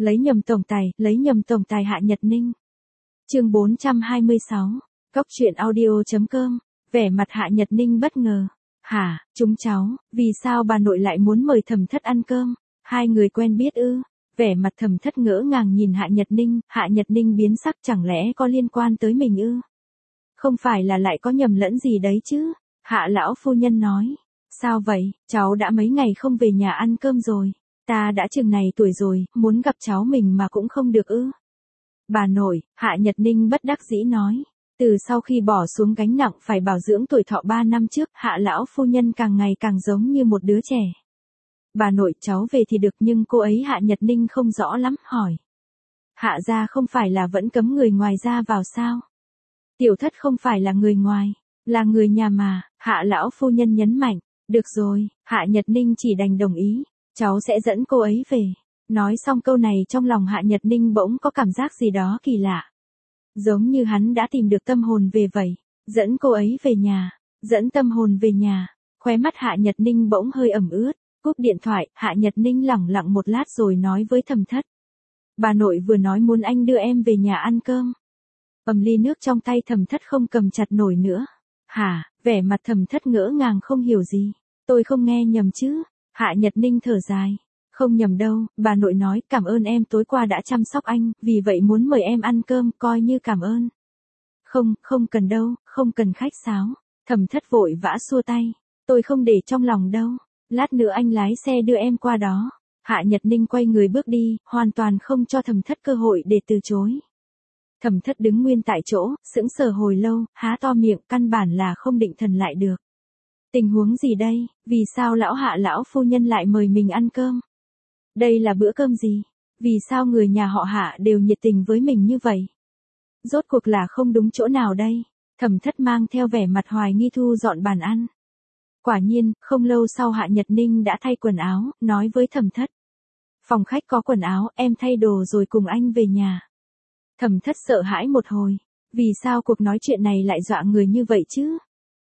lấy nhầm tổng tài Hạ Nhật Ninh. Chương 426, Cóc truyện audio.com, vẻ mặt Hạ Nhật Ninh bất ngờ. Hả, chúng cháu, vì sao bà nội lại muốn mời Thẩm Thất ăn cơm? Hai người quen biết ư? Vẻ mặt Thẩm Thất ngỡ ngàng nhìn Hạ Nhật Ninh biến sắc, chẳng lẽ có liên quan tới mình ư? Không phải là lại có nhầm lẫn gì đấy chứ? Hạ lão phu nhân nói. Sao vậy, cháu đã mấy ngày không về nhà ăn cơm rồi. Ta đã chừng này tuổi rồi, muốn gặp cháu mình mà cũng không được ư? Bà nội, Hạ Nhật Ninh bất đắc dĩ nói. Từ sau khi bỏ xuống gánh nặng phải bảo dưỡng tuổi thọ 3 năm trước, Hạ lão phu nhân càng ngày càng giống như một đứa trẻ. Bà nội, cháu về thì được, nhưng cô ấy Hạ Nhật Ninh không rõ lắm, hỏi. Hạ gia không phải là vẫn cấm người ngoài ra vào sao? Tiểu Thất không phải là người ngoài, là người nhà mà, Hạ lão phu nhân nhấn mạnh. Được rồi, Hạ Nhật Ninh chỉ đành đồng ý, cháu sẽ dẫn cô ấy về. Nói xong câu này trong lòng Hạ Nhật Ninh bỗng có cảm giác gì đó kỳ lạ. Giống như hắn đã tìm được tâm hồn về vậy. Dẫn cô ấy về nhà, dẫn tâm hồn về nhà. Khóe mắt Hạ Nhật Ninh bỗng hơi ẩm ướt. Cúp điện thoại, Hạ Nhật Ninh lẳng lặng một lát rồi nói với Thẩm Thất. Bà nội vừa nói muốn anh đưa em về nhà ăn cơm. Ly nước trong tay Thẩm Thất không cầm chặt nổi nữa. Hả, vẻ mặt Thẩm Thất ngỡ ngàng không hiểu gì. Tôi không nghe nhầm chứ? Hạ Nhật Ninh thở dài. Không nhầm đâu, bà nội nói cảm ơn em tối qua đã chăm sóc anh, vì vậy muốn mời em ăn cơm coi như cảm ơn. Không cần đâu, không cần khách sáo. Thẩm Thất vội vã xua tay. Tôi không để trong lòng đâu. Lát nữa anh lái xe đưa em qua đó. Hạ Nhật Ninh quay người bước đi, hoàn toàn không cho Thẩm Thất cơ hội để từ chối. Thẩm Thất đứng nguyên tại chỗ, sững sờ hồi lâu, há to miệng, căn bản là không định thần lại được. Tình huống gì đây, vì sao Hạ lão phu nhân lại mời mình ăn cơm? Đây là bữa cơm gì? Vì sao người nhà họ Hạ đều nhiệt tình với mình như vậy? Rốt cuộc là không đúng chỗ nào đây? Thẩm Thất mang theo vẻ mặt hoài nghi thu dọn bàn ăn. Quả nhiên, không lâu sau Hạ Nhật Ninh đã thay quần áo, nói với Thẩm Thất. Phòng khách có quần áo, em thay đồ rồi cùng anh về nhà. Thẩm Thất sợ hãi một hồi. Vì sao cuộc nói chuyện này lại dọa người như vậy chứ?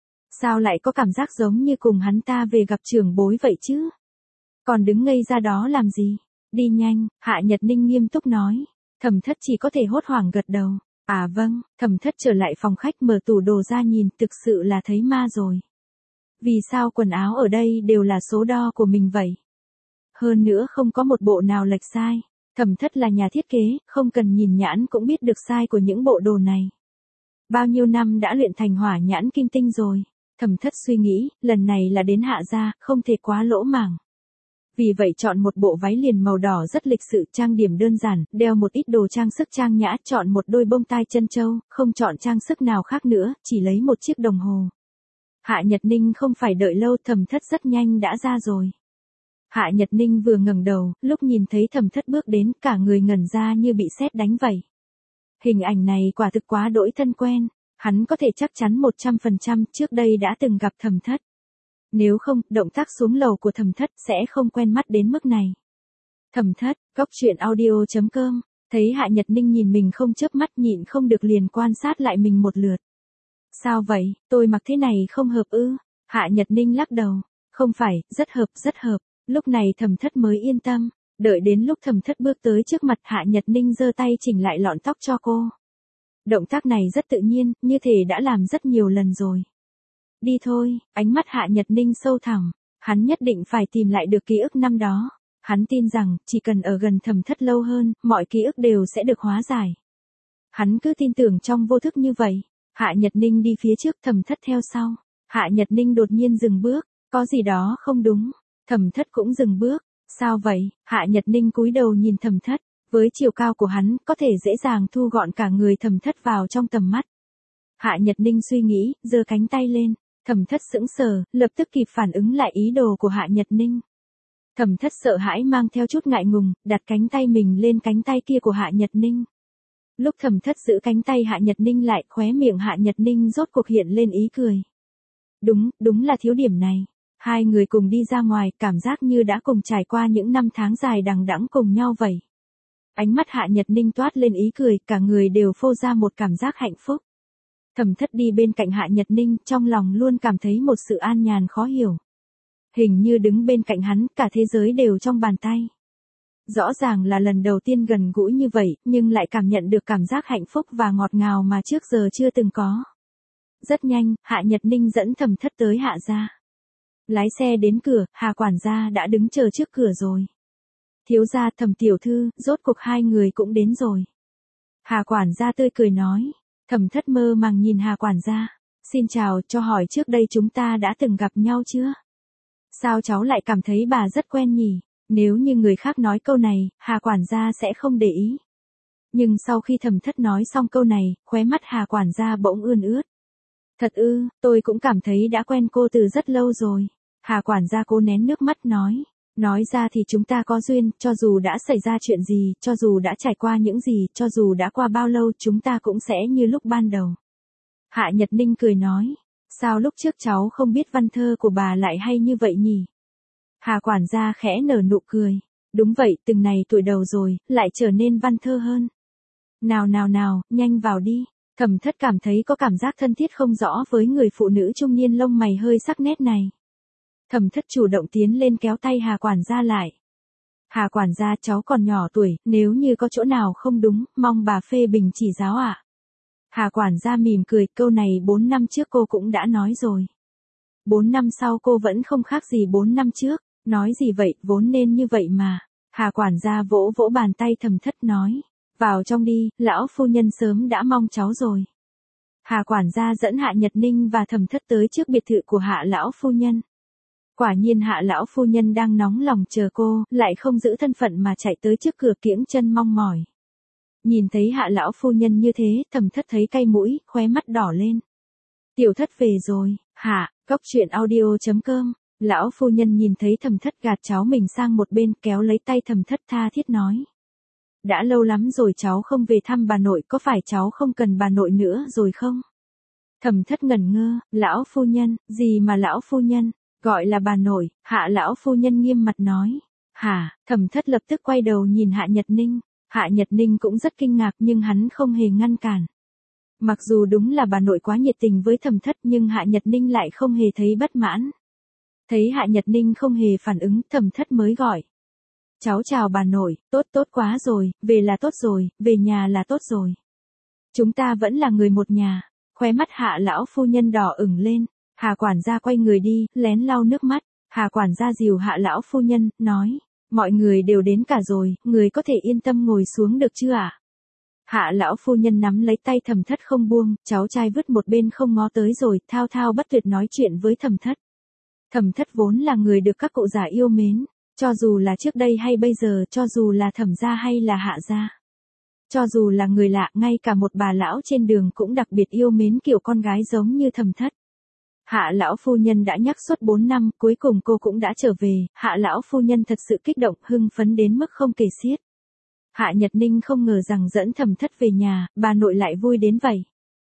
Sao lại có cảm giác giống như cùng hắn ta về gặp trưởng bối vậy chứ? Còn đứng ngây ra đó làm gì? Đi nhanh, Hạ Nhật Ninh nghiêm túc nói. Thẩm Thất chỉ có thể hốt hoảng gật đầu. À vâng, Thẩm Thất trở lại phòng khách mở tủ đồ ra nhìn, thực sự là thấy ma rồi. Vì sao quần áo ở đây đều là số đo của mình vậy? Hơn nữa không có một bộ nào lệch sai. Thẩm Thất là nhà thiết kế, không cần nhìn nhãn cũng biết được sai của những bộ đồ này. Bao nhiêu năm đã luyện thành hỏa nhãn kim tinh rồi. Thẩm Thất suy nghĩ, lần này là đến Hạ gia, không thể quá lỗ mảng. Vì vậy chọn một bộ váy liền màu đỏ rất lịch sự, trang điểm đơn giản, đeo một ít đồ trang sức trang nhã, chọn một đôi bông tai chân châu, không chọn trang sức nào khác nữa, chỉ lấy một chiếc đồng hồ. Hạ Nhật Ninh không phải đợi lâu, Thẩm Thất rất nhanh đã ra rồi. Hạ Nhật Ninh vừa ngẩng đầu, lúc nhìn thấy Thẩm Thất bước đến, cả người ngẩn ra như bị sét đánh vậy. Hình ảnh này quả thực quá đỗi thân quen, hắn có thể chắc chắn 100% trước đây đã từng gặp Thẩm Thất. Nếu không, động tác xuống lầu của Thẩm Thất sẽ không quen mắt đến mức này. Thẩm Thất, Cóc truyện audio.com, thấy Hạ Nhật Ninh nhìn mình không chớp mắt, nhịn không được liền quan sát lại mình một lượt. Sao vậy, tôi mặc thế này không hợp ư? Hạ Nhật Ninh lắc đầu. Không phải, rất hợp. Lúc này Thẩm Thất mới yên tâm. Đợi đến lúc Thẩm Thất bước tới trước mặt, Hạ Nhật Ninh giơ tay chỉnh lại lọn tóc cho cô. Động tác này rất tự nhiên, như thể đã làm rất nhiều lần rồi. Đi thôi, ánh mắt Hạ Nhật Ninh sâu thẳm. Hắn nhất định phải tìm lại được ký ức năm đó. Hắn tin rằng, chỉ cần ở gần Thẩm Thất lâu hơn, mọi ký ức đều sẽ được hóa giải. Hắn cứ tin tưởng trong vô thức như vậy. Hạ Nhật Ninh đi phía trước, Thẩm Thất theo sau. Hạ Nhật Ninh đột nhiên dừng bước, có gì đó không đúng. Thẩm Thất cũng dừng bước. Sao vậy? Hạ Nhật Ninh cúi đầu nhìn Thẩm Thất. Với chiều cao của hắn, có thể dễ dàng thu gọn cả người Thẩm Thất vào trong tầm mắt. Hạ Nhật Ninh suy nghĩ, giơ cánh tay lên. Thẩm Thất sững sờ, lập tức kịp phản ứng lại ý đồ của Hạ Nhật Ninh. Thẩm Thất sợ hãi mang theo chút ngại ngùng, đặt cánh tay mình lên cánh tay kia của Hạ Nhật Ninh. Lúc Thẩm Thất giữ cánh tay Hạ Nhật Ninh lại, khóe miệng Hạ Nhật Ninh rốt cuộc hiện lên ý cười. Đúng là thiếu điểm này. Hai người cùng đi ra ngoài, cảm giác như đã cùng trải qua những năm tháng dài đằng đẵng cùng nhau vậy. Ánh mắt Hạ Nhật Ninh toát lên ý cười, cả người đều phô ra một cảm giác hạnh phúc. Thẩm Thất đi bên cạnh Hạ Nhật Ninh, trong lòng luôn cảm thấy một sự an nhàn khó hiểu. Hình như đứng bên cạnh hắn, cả thế giới đều trong bàn tay. Rõ ràng là lần đầu tiên gần gũi như vậy, nhưng lại cảm nhận được cảm giác hạnh phúc và ngọt ngào mà trước giờ chưa từng có. Rất nhanh, Hạ Nhật Ninh dẫn Thẩm Thất tới Hạ gia. Lái xe đến cửa, Hà quản gia đã đứng chờ trước cửa rồi. Thiếu gia, Thẩm tiểu thư, rốt cuộc hai người cũng đến rồi. Hà quản gia tươi cười nói. Thẩm Thất mơ màng nhìn Hà quản gia. Xin chào, cho hỏi trước đây chúng ta đã từng gặp nhau chưa? Sao cháu lại cảm thấy bà rất quen nhỉ? Nếu như người khác nói câu này, Hà quản gia sẽ không để ý. Nhưng sau khi Thẩm Thất nói xong câu này, khóe mắt Hà quản gia bỗng ươn ướt. Thật ư, tôi cũng cảm thấy đã quen cô từ rất lâu rồi. Hà quản gia cố nén nước mắt nói. Nói ra thì chúng ta có duyên, cho dù đã xảy ra chuyện gì, cho dù đã trải qua những gì, cho dù đã qua bao lâu chúng ta cũng sẽ như lúc ban đầu. Hạ Nhật Ninh cười nói. Sao lúc trước cháu không biết văn thơ của bà lại hay như vậy nhỉ? Hà quản gia khẽ nở nụ cười. Đúng vậy, từng này tuổi đầu rồi, lại trở nên văn thơ hơn. Nào nào nào, nhanh vào đi. Thẩm Thất cảm thấy có cảm giác thân thiết không rõ với người phụ nữ trung niên lông mày hơi sắc nét này. Thẩm Thất chủ động tiến lên kéo tay Hà quản gia lại. Hà quản gia, cháu còn nhỏ tuổi, nếu như có chỗ nào không đúng, mong bà phê bình chỉ giáo ạ. Hà quản gia mỉm cười, câu này 4 năm trước cô cũng đã nói rồi. 4 năm sau cô vẫn không khác gì 4 năm trước, nói gì vậy, vốn nên như vậy mà. Hà quản gia vỗ vỗ bàn tay Thẩm Thất nói. Vào trong đi, lão phu nhân sớm đã mong cháu rồi. Hà quản gia dẫn Hạ Nhật Ninh và Thẩm Thất tới trước biệt thự của Hạ lão phu nhân. Quả nhiên Hạ lão phu nhân đang nóng lòng chờ cô, lại không giữ thân phận mà chạy tới trước cửa kiễng chân mong mỏi. Nhìn thấy Hạ lão phu nhân như thế, Thẩm Thất thấy cay mũi, khóe mắt đỏ lên. Tiểu Thất về rồi. Hạ, Cóc Truyện Audio.com. Lão phu nhân nhìn thấy Thẩm Thất gạt cháu mình sang một bên, kéo lấy tay Thẩm Thất tha thiết nói. Đã lâu lắm rồi cháu không về thăm bà nội, có phải cháu không cần bà nội nữa rồi không? Thẩm Thất ngẩn ngơ. Lão phu nhân, gì mà lão phu nhân, gọi là bà nội. Hạ lão phu nhân nghiêm mặt nói. Hả? Thẩm Thất lập tức quay đầu nhìn Hạ Nhật Ninh. Hạ Nhật Ninh cũng rất kinh ngạc nhưng hắn không hề ngăn cản. Mặc dù đúng là bà nội quá nhiệt tình với Thẩm Thất nhưng Hạ Nhật Ninh lại không hề thấy bất mãn. Thấy Hạ Nhật Ninh không hề phản ứng, Thẩm Thất mới gọi. Cháu chào bà nội, tốt quá rồi, về là tốt rồi, về nhà là tốt rồi. Chúng ta vẫn là người một nhà. Khóe mắt Hạ lão phu nhân đỏ ửng lên. Hà quản gia quay người đi, lén lau nước mắt. Hà quản gia dìu Hạ lão phu nhân, nói. Mọi người đều đến cả rồi, người có thể yên tâm ngồi xuống được chưa ạ? Hạ lão phu nhân nắm lấy tay Thẩm Thất không buông, cháu trai vứt một bên không ngó tới rồi, thao thao bất tuyệt nói chuyện với Thẩm Thất. Thẩm Thất vốn là người được các cụ già yêu mến, cho dù là trước đây hay bây giờ, cho dù là Thẩm gia hay là Hạ gia. Cho dù là người lạ, ngay cả một bà lão trên đường cũng đặc biệt yêu mến kiểu con gái giống như Thẩm Thất. Hạ lão phu nhân đã nhắc suốt 4 năm, cuối cùng cô cũng đã trở về, Hạ lão phu nhân thật sự kích động, hưng phấn đến mức không kể xiết. Hạ Nhật Ninh không ngờ rằng dẫn Thẩm Thất về nhà, bà nội lại vui đến vậy.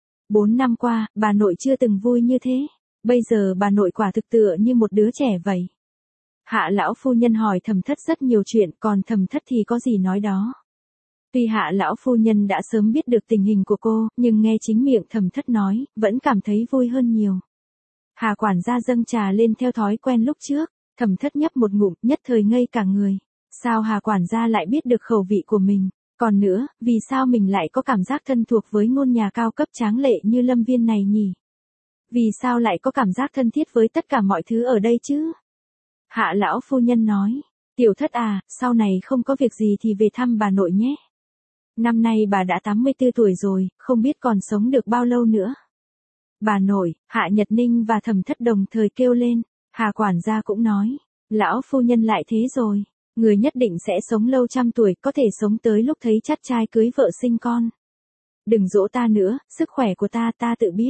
4 năm qua, bà nội chưa từng vui như thế, bây giờ bà nội quả thực tựa như một đứa trẻ vậy. Hạ lão phu nhân hỏi Thẩm Thất rất nhiều chuyện, còn Thẩm Thất thì có gì nói đó. Tuy Hạ lão phu nhân đã sớm biết được tình hình của cô, nhưng nghe chính miệng Thẩm Thất nói, vẫn cảm thấy vui hơn nhiều. Hà quản gia dâng trà lên theo thói quen lúc trước, Thẩm Thất nhấp một ngụm, nhất thời ngây cả người. Sao Hà quản gia lại biết được khẩu vị của mình? Còn nữa, vì sao mình lại có cảm giác thân thuộc với ngôi nhà cao cấp tráng lệ như Lâm Viên này nhỉ? Vì sao lại có cảm giác thân thiết với tất cả mọi thứ ở đây chứ? Hạ lão phu nhân nói, Tiểu Thất à, sau này không có việc gì thì về thăm bà nội nhé. Năm nay bà đã 84 tuổi rồi, không biết còn sống được bao lâu nữa. Bà nội, Hạ Nhật Ninh và Thẩm Thất đồng thời kêu lên. Hà quản gia cũng nói, lão phu nhân lại thế rồi, người nhất định sẽ sống lâu trăm tuổi, có thể sống tới lúc thấy chắt trai cưới vợ sinh con. Đừng dỗ ta nữa, sức khỏe của ta tự biết.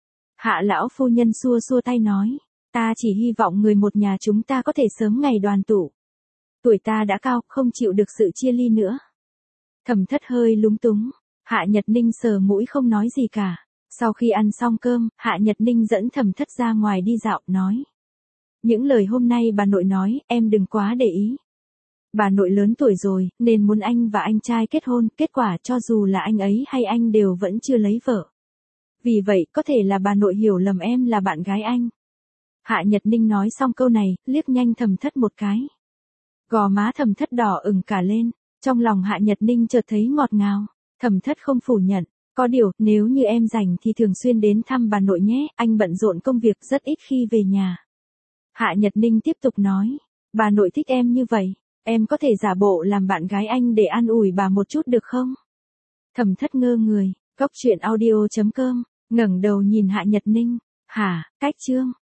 Hạ lão phu nhân xua xua tay nói, ta chỉ hy vọng người một nhà chúng ta có thể sớm ngày đoàn tụ. Tuổi ta đã cao, không chịu được sự chia ly nữa. Thẩm Thất hơi lúng túng, Hạ Nhật Ninh sờ mũi không nói gì cả. Sau khi ăn xong cơm, Hạ Nhật Ninh dẫn Thẩm Thất ra ngoài đi dạo, nói. Những lời hôm nay bà nội nói, em đừng quá để ý. Bà nội lớn tuổi rồi, nên muốn anh và anh trai kết hôn, kết quả cho dù là anh ấy hay anh đều vẫn chưa lấy vợ. Vì vậy, có thể là bà nội hiểu lầm em là bạn gái anh. Hạ Nhật Ninh nói xong câu này, liếc nhanh Thẩm Thất một cái. Gò má Thẩm Thất đỏ ửng cả lên, trong lòng Hạ Nhật Ninh chợt thấy ngọt ngào. Thẩm Thất không phủ nhận, có điều, nếu như em rảnh thì thường xuyên đến thăm bà nội nhé, anh bận rộn công việc rất ít khi về nhà. Hạ Nhật Ninh tiếp tục nói, bà nội thích em như vậy, em có thể giả bộ làm bạn gái anh để an ủi bà một chút được không? Thẩm Thất ngơ người, Cốc truyện audio.com, ngẩng đầu nhìn Hạ Nhật Ninh, hả, cách chương.